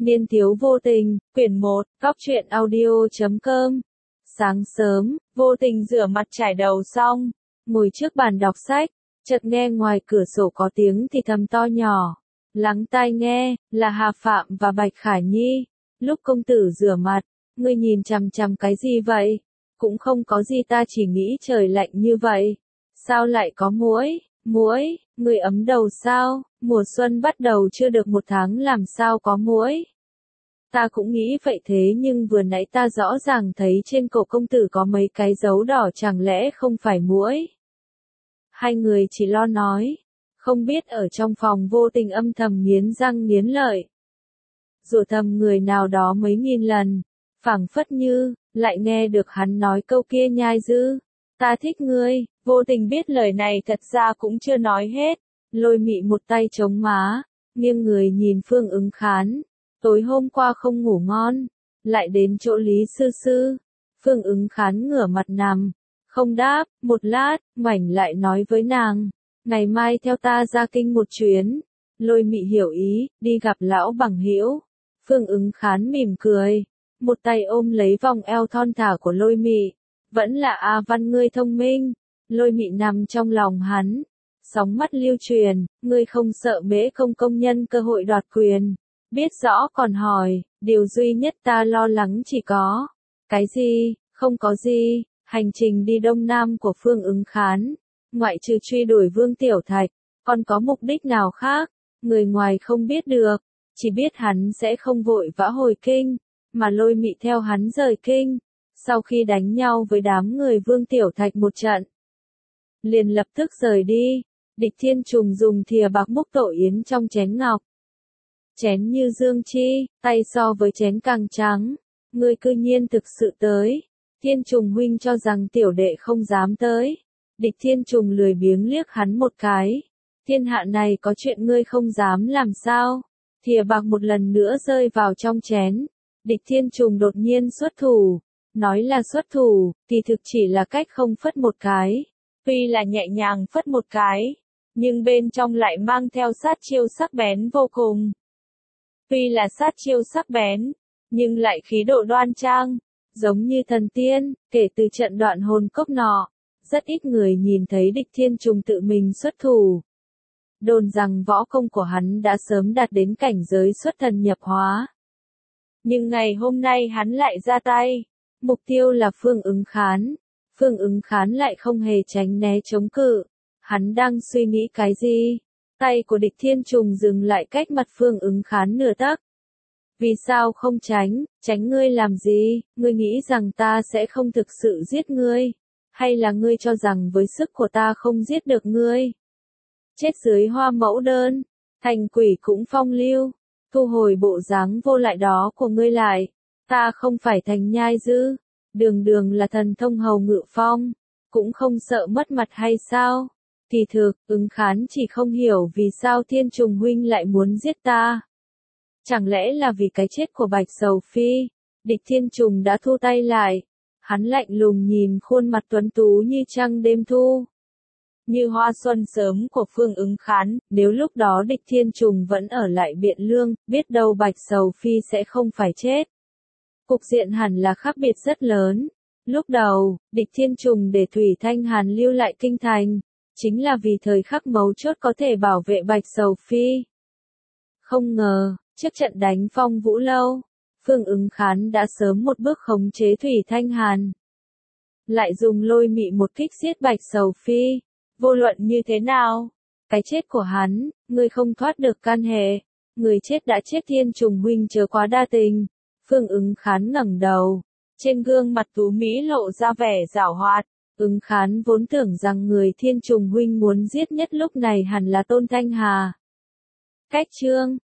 Niên thiếu vô tình, quyển 1, góc truyện audio.com. Sáng sớm, vô tình rửa mặt trải đầu xong, ngồi trước bàn đọc sách, chợt nghe ngoài cửa sổ có tiếng thì thầm to nhỏ. Lắng tai nghe, là Hà Phạm và Bạch Khả Nhi. Lúc công tử rửa mặt, ngươi nhìn chằm chằm cái gì vậy? Cũng không có gì, ta chỉ nghĩ trời lạnh như vậy. Sao lại có muỗi? Muỗi, ngươi ấm đầu sao? Mùa xuân bắt đầu chưa được 1 tháng làm sao có muỗi? Ta cũng nghĩ vậy, thế nhưng vừa nãy ta rõ ràng thấy trên cổ công tử có mấy cái dấu đỏ, chẳng lẽ không phải muỗi? Hai người chỉ lo nói, không biết ở trong phòng vô tình âm thầm nghiến răng nghiến lợi. Rủa thầm người nào đó mấy nghìn lần, phảng phất như, lại nghe được hắn nói câu kia nhai dư. Ta thích ngươi, vô tình biết lời này thật ra cũng chưa nói hết, lôi mị một tay chống má, nghiêng người nhìn Phương Ứng Khán. Tối hôm qua không ngủ ngon, lại đến chỗ Lý Sư Sư. Phương Ứng Khán ngửa mặt nằm, không đáp, một lát, ngoảnh lại nói với nàng, ngày mai theo ta ra kinh một chuyến. Lôi mị hiểu ý, đi gặp lão bằng hữu. Phương Ứng Khán mỉm cười, một tay ôm lấy vòng eo thon thả của lôi mị. Vẫn là A Văn ngươi thông minh. Lôi mị nằm trong lòng hắn, sóng mắt lưu truyền, ngươi không sợ Mễ công nhân cơ hội đoạt quyền. Biết rõ còn hỏi, điều duy nhất ta lo lắng chỉ có. Cái gì? Không có gì. Hành trình đi Đông Nam của Phương Ứng Khán, ngoại trừ truy đuổi Vương Tiểu Thạch, còn có mục đích nào khác? Người ngoài không biết được, chỉ biết hắn sẽ không vội vã hồi kinh, mà lôi mị theo hắn rời kinh. Sau khi đánh nhau với đám người Vương Tiểu Thạch một trận, liền lập tức rời đi. Địch Thiên Trùng dùng thìa bạc múc tổ yến trong chén ngọc. Chén như dương chi, tay so với chén càng trắng. Ngươi cư nhiên thực sự tới. Thiên Trùng huynh cho rằng tiểu đệ không dám tới. Địch Thiên Trùng lười biếng liếc hắn một cái. Thiên hạ này có chuyện ngươi không dám làm sao? Thìa bạc một lần nữa rơi vào trong chén. Địch Thiên Trùng đột nhiên xuất thủ. Nói là xuất thủ, thì thực chỉ là cách không phất một cái. Tuy là nhẹ nhàng phất một cái, nhưng bên trong lại mang theo sát chiêu sắc bén vô cùng. Tuy là sát chiêu sắc bén, nhưng lại khí độ đoan trang, giống như thần tiên. Kể từ trận đoạn hồn cốc nọ, rất ít người nhìn thấy Địch Thiên Trùng tự mình xuất thủ. Đồn rằng võ công của hắn đã sớm đạt đến cảnh giới xuất thần nhập hóa. Nhưng ngày hôm nay hắn lại ra tay. Mục tiêu là Phương Ứng Khán. Phương Ứng Khán lại không hề tránh né chống cự. Hắn đang suy nghĩ cái gì? Tay của Địch Thiên Trùng dừng lại cách mặt Phương Ứng Khán nửa tấc. Vì sao không tránh? Tránh ngươi làm gì? Ngươi nghĩ rằng ta sẽ không thực sự giết ngươi? Hay là ngươi cho rằng với sức của ta không giết được ngươi? Chết dưới hoa mẫu đơn, thành quỷ cũng phong lưu. Thu hồi bộ dáng vô lại đó của ngươi lại. Ta không phải thành nhai dư, đường đường là thần thông hầu ngự phong, cũng không sợ mất mặt hay sao? Kỳ thực, Ứng Khán chỉ không hiểu vì sao Thiên Trùng huynh lại muốn giết ta. Chẳng lẽ là vì cái chết của Bạch Sầu Phi? Địch Thiên Trùng đã thu tay lại. Hắn lạnh lùng nhìn khuôn mặt tuấn tú như trăng đêm thu, như hoa xuân sớm của Phương Ứng Khán. Nếu lúc đó Địch Thiên Trùng vẫn ở lại Biện Lương, biết đâu Bạch Sầu Phi sẽ không phải chết. Cục diện hẳn là khác biệt rất lớn. Lúc đầu, Địch Thiên Trùng để Thủy Thanh Hàn lưu lại kinh thành, chính là vì thời khắc mấu chốt có thể bảo vệ Bạch Sầu Phi. Không ngờ, trước trận đánh Phong Vũ Lâu, Phương Ứng Khán đã sớm một bước khống chế Thủy Thanh Hàn. Lại dùng lôi mị một kích giết Bạch Sầu Phi. Vô luận như thế nào, cái chết của hắn, ngươi không thoát được can hệ. Người chết đã chết, Thiên Trùng huynh chớ quá đa tình. Phương Ứng Khán ngẩng đầu, trên gương mặt tú mỹ lộ ra vẻ giảo hoạt. Ứng Khán vốn tưởng rằng người Thiên Trùng huynh muốn giết nhất lúc này hẳn là Tôn Thanh Hà. Cách chương